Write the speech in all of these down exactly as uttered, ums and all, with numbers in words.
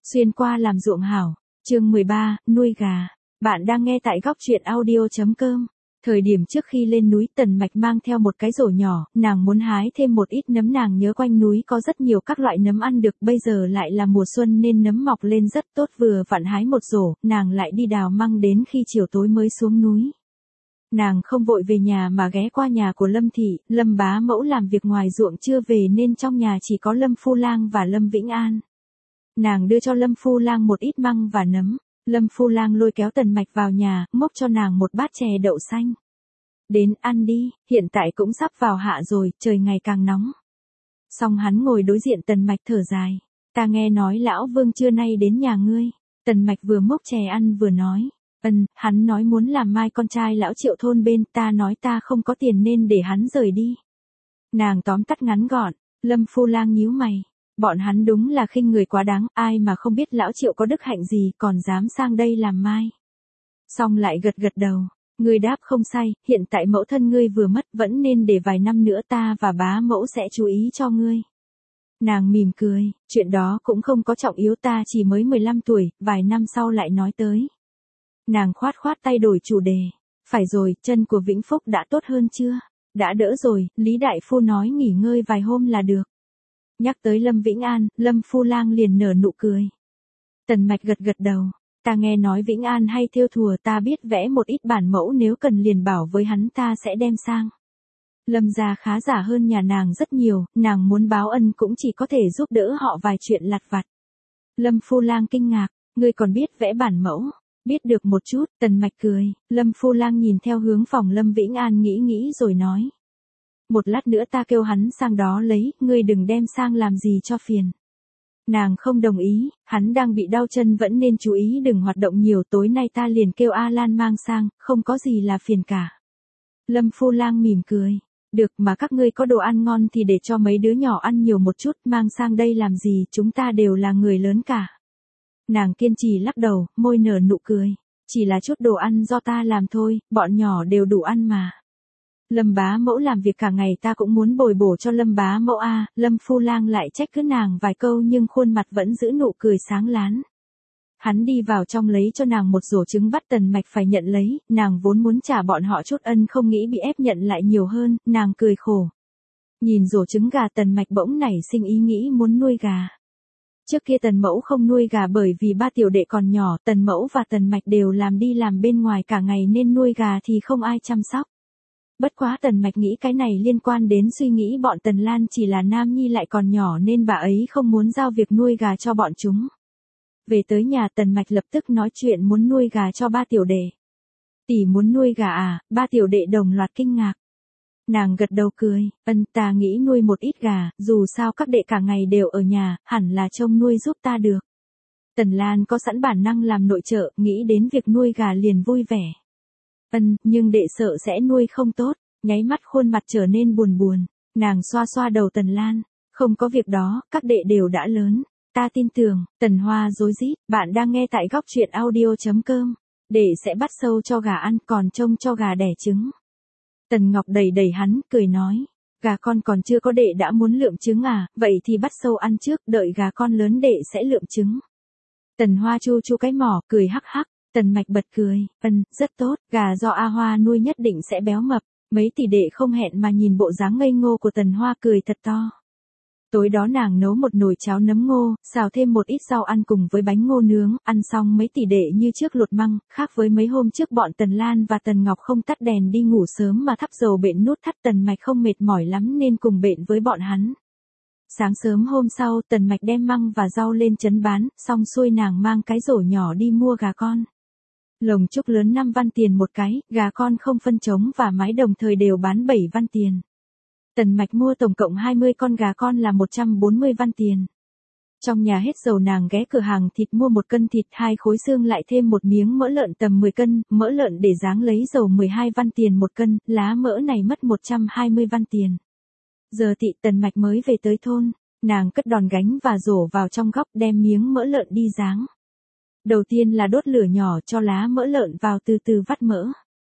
Xuyên qua làm ruộng hảo, chương mười ba, nuôi gà. Bạn đang nghe tại góc truyện audio.com. Thời điểm trước khi lên núi, Tần Mạch mang theo một cái rổ nhỏ, nàng muốn hái thêm một ít nấm, nàng nhớ quanh núi có rất nhiều các loại nấm ăn được, bây giờ lại là mùa xuân nên nấm mọc lên rất tốt, vừa vặn hái một rổ, nàng lại đi đào măng đến khi chiều tối mới xuống núi. Nàng không vội về nhà mà ghé qua nhà của Lâm Thị, Lâm bá mẫu làm việc ngoài ruộng chưa về nên trong nhà chỉ có Lâm Phu Lang và Lâm Vĩnh An. Nàng đưa cho Lâm Phu Lang một ít măng và nấm. Lâm Phu Lang lôi kéo Tần Mạch vào nhà, múc cho nàng một bát chè đậu xanh. Đến ăn đi, hiện tại cũng sắp vào hạ rồi, trời ngày càng nóng. Xong hắn ngồi đối diện Tần Mạch thở dài. Ta nghe nói lão Vương trưa nay đến nhà ngươi. Tần Mạch vừa múc chè ăn vừa nói. Ừm, hắn nói muốn làm mai con trai lão Triệu thôn bên, ta nói ta không có tiền nên để hắn rời đi. Nàng tóm tắt ngắn gọn. Lâm Phu Lang nhíu mày. Bọn hắn đúng là khinh người quá đáng, ai mà không biết lão Triệu có đức hạnh gì còn dám sang đây làm mai. Xong lại gật gật đầu, ngươi đáp không sai, hiện tại mẫu thân ngươi vừa mất, vẫn nên để vài năm nữa ta và bá mẫu sẽ chú ý cho ngươi. Nàng mỉm cười, chuyện đó cũng không có trọng yếu, ta chỉ mới mười lăm tuổi, vài năm sau lại nói tới. Nàng khoát khoát tay đổi chủ đề, phải rồi, chân của Vĩnh Phúc đã tốt hơn chưa? Đã đỡ rồi, Lý Đại Phu nói nghỉ ngơi vài hôm là được. Nhắc tới Lâm Vĩnh An, Lâm Phu Lang liền nở nụ cười. Tần Mạch gật gật đầu, ta nghe nói Vĩnh An hay thêu thùa, ta biết vẽ một ít bản mẫu, nếu cần liền bảo với hắn, ta sẽ đem sang. Lâm gia khá giả hơn nhà nàng rất nhiều, nàng muốn báo ân cũng chỉ có thể giúp đỡ họ vài chuyện lặt vặt. Lâm Phu Lang kinh ngạc, ngươi còn biết vẽ bản mẫu? Biết được một chút, Tần Mạch cười. Lâm Phu Lang nhìn theo hướng phòng Lâm Vĩnh An nghĩ nghĩ rồi nói. Một lát nữa ta kêu hắn sang đó lấy, ngươi đừng đem sang làm gì cho phiền. Nàng không đồng ý, hắn đang bị đau chân vẫn nên chú ý đừng hoạt động nhiều, tối nay ta liền kêu A Lan mang sang, không có gì là phiền cả. Lâm Phu Lang mỉm cười, được mà các ngươi có đồ ăn ngon thì để cho mấy đứa nhỏ ăn nhiều một chút, mang sang đây làm gì, chúng ta đều là người lớn cả. Nàng kiên trì lắc đầu, môi nở nụ cười, chỉ là chút đồ ăn do ta làm thôi, bọn nhỏ đều đủ ăn mà. Lâm bá mẫu làm việc cả ngày, ta cũng muốn bồi bổ cho Lâm bá mẫu a. À. Lâm Phu Lang lại trách cứ nàng vài câu nhưng khuôn mặt vẫn giữ nụ cười sáng láng. Hắn đi vào trong lấy cho nàng một rổ trứng, bắt Tần Mạch phải nhận lấy, nàng vốn muốn trả bọn họ chút ân không nghĩ bị ép nhận lại nhiều hơn, nàng cười khổ. Nhìn rổ trứng gà, Tần Mạch bỗng nảy sinh ý nghĩ muốn nuôi gà. Trước kia Tần Mẫu không nuôi gà bởi vì ba tiểu đệ còn nhỏ, Tần Mẫu và Tần Mạch đều làm đi làm bên ngoài cả ngày nên nuôi gà thì không ai chăm sóc. Bất quá Tần Mạch nghĩ cái này liên quan đến suy nghĩ bọn Tần Lan, chỉ là nam nhi lại còn nhỏ nên bà ấy không muốn giao việc nuôi gà cho bọn chúng. Về tới nhà, Tần Mạch lập tức nói chuyện muốn nuôi gà cho ba tiểu đệ. Tỷ muốn nuôi gà à? Ba tiểu đệ đồng loạt kinh ngạc. Nàng gật đầu cười, ân, ta nghĩ nuôi một ít gà, dù sao các đệ cả ngày đều ở nhà, hẳn là trông nuôi giúp ta được. Tần Lan có sẵn bản năng làm nội trợ, nghĩ đến việc nuôi gà liền vui vẻ. Ân, nhưng đệ sợ sẽ nuôi không tốt, nháy mắt khuôn mặt trở nên buồn buồn, nàng xoa xoa đầu Tần Lan, không có việc đó, các đệ đều đã lớn, ta tin tưởng. Tần Hoa rối rít, bạn đang nghe tại góc truyện audio.com, đệ sẽ bắt sâu cho gà ăn, còn trông cho gà đẻ trứng. Tần Ngọc đẩy đẩy hắn, cười nói, gà con còn chưa có đệ đã muốn lượm trứng à, vậy thì bắt sâu ăn trước, đợi gà con lớn đệ sẽ lượm trứng. Tần Hoa chu chu cái mỏ, cười hắc hắc. Tần Mạch bật cười, ân, rất tốt, gà do A Hoa nuôi nhất định sẽ béo mập. Mấy tỷ đệ không hẹn mà nhìn bộ dáng ngây ngô của Tần Hoa cười thật to. Tối đó nàng nấu một nồi cháo nấm ngô, xào thêm một ít rau ăn cùng với bánh ngô nướng, ăn xong mấy tỷ đệ như trước lột măng, khác với mấy hôm trước bọn Tần Lan và Tần Ngọc không tắt đèn đi ngủ sớm mà thắp dầu bện nút thắt, Tần Mạch không mệt mỏi lắm nên cùng bện với bọn hắn. Sáng sớm hôm sau, Tần Mạch đem măng và rau lên trấn bán, xong xuôi nàng mang cái rổ nhỏ đi mua gà con. Lồng trúc lớn năm văn tiền một cái, gà con không phân trống và mái đồng thời đều bán bảy văn tiền. Tần Mạch mua tổng cộng hai mươi con gà con là một trăm bốn mươi văn tiền. Trong nhà hết dầu, nàng ghé cửa hàng thịt mua một cân thịt, hai khối xương lại thêm một miếng mỡ lợn tầm mười cân, mỡ lợn để ráng lấy dầu mười hai văn tiền một cân, lá mỡ này mất một trăm hai mươi văn tiền. Giờ thị Tần Mạch mới về tới thôn, nàng cất đòn gánh và rổ vào trong góc đem miếng mỡ lợn đi ráng. Đầu tiên là đốt lửa nhỏ cho lá mỡ lợn vào từ từ vắt mỡ.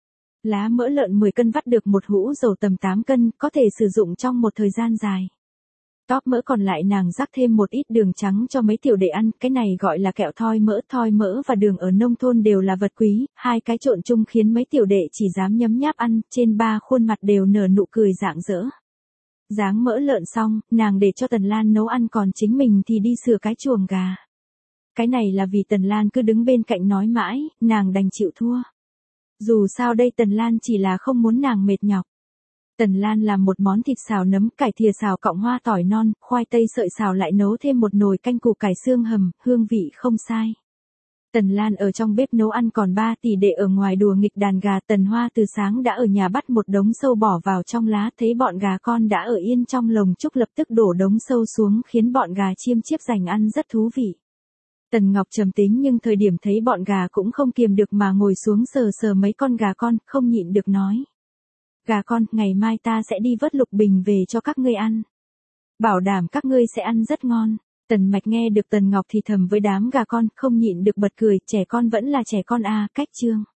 Lá mỡ lợn mười cân vắt được một hũ dầu tầm tám cân, có thể sử dụng trong một thời gian dài. Tóp mỡ còn lại nàng rắc thêm một ít đường trắng cho mấy tiểu đệ ăn, cái này gọi là kẹo thoi mỡ. Thoi mỡ và đường ở nông thôn đều là vật quý, hai cái trộn chung khiến mấy tiểu đệ chỉ dám nhấm nháp ăn, trên ba khuôn mặt đều nở nụ cười rạng rỡ. Ráng mỡ lợn xong, nàng để cho Tần Lan nấu ăn còn chính mình thì đi sửa cái chuồng gà. Cái này là vì Tần Lan cứ đứng bên cạnh nói mãi, nàng đành chịu thua. Dù sao đây Tần Lan chỉ là không muốn nàng mệt nhọc. Tần Lan làm một món thịt xào nấm, cải thìa xào cọng hoa tỏi non, khoai tây sợi xào lại nấu thêm một nồi canh củ cải xương hầm, hương vị không sai. Tần Lan ở trong bếp nấu ăn còn ba tỷ đệ ở ngoài đùa nghịch đàn gà. Tần Hoa từ sáng đã ở nhà bắt một đống sâu bỏ vào trong lá, thấy bọn gà con đã ở yên trong lồng trúc lập tức đổ đống sâu xuống khiến bọn gà chiêm chiếp giành ăn rất thú vị. Tần Ngọc trầm tính nhưng thời điểm thấy bọn gà cũng không kiềm được mà ngồi xuống sờ sờ mấy con gà con, không nhịn được nói. Gà con, ngày mai ta sẽ đi vớt lục bình về cho các ngươi ăn. Bảo đảm các ngươi sẽ ăn rất ngon. Tần Mạch nghe được Tần Ngọc thì thầm với đám gà con, không nhịn được bật cười, trẻ con vẫn là trẻ con à, cách chương.